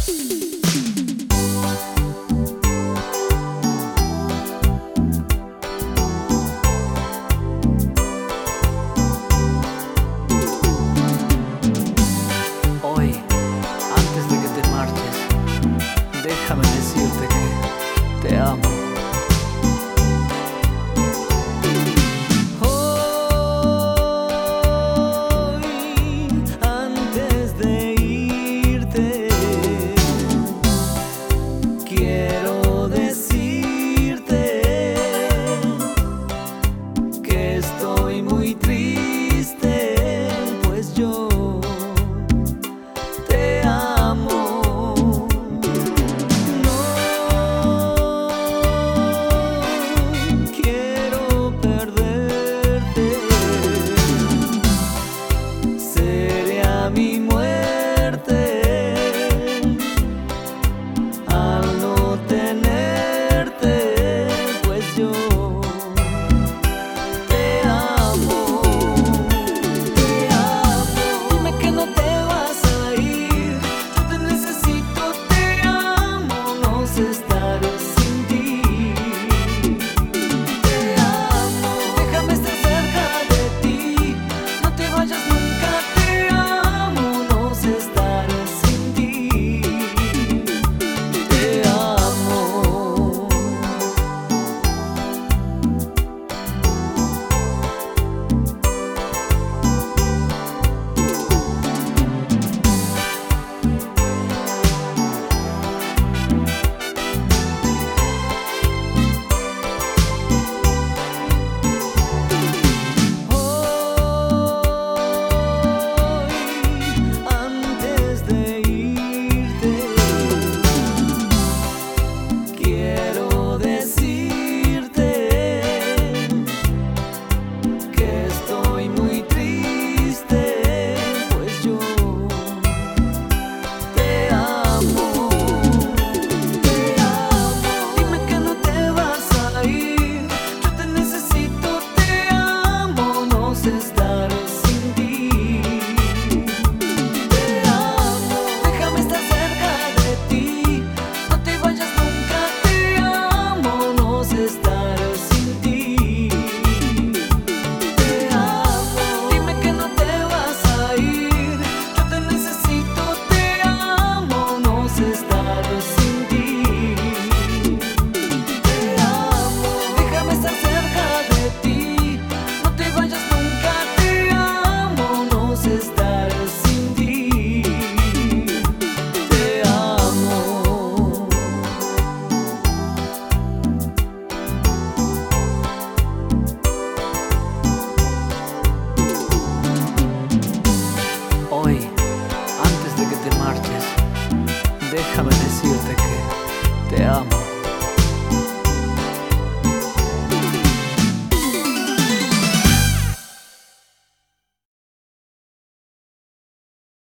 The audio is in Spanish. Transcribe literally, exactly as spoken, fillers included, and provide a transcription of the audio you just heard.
Hoy, antes de que te marches, déjame decirte que te amo. Hoy, antes de irte, quiero decirte que estoy muy triste, pues yo te amo. No quiero perderte, sería mi muerte al no tenerte, pues yo te amo, te amo. Dime que no te vas a ir, yo te necesito, te amo, no sé estar sin ti. Te amo, déjame estar cerca de ti, no te vayas nunca, te amo, no sé estar sin ti. Te amo. Hoy, antes de irte, quiero decirte que estoy muy triste, pues yo te amo, te amo. Dime que no te vas a ir, yo te necesito, te amo, no sé estar sin ti. Te amo, déjame estar cerca de ti, no te vayas nunca, te amo, no sé estar sin ti. Te amo, dime que no te vas a ir, yo te necesito, te amo, no sé estar sin ti. Te amo, déjame estar cerca de ti, no te vayas nunca, te amo, no sé estar sin ti. Te amo. Hoy, antes de que te marches, déjame decirte que te amo.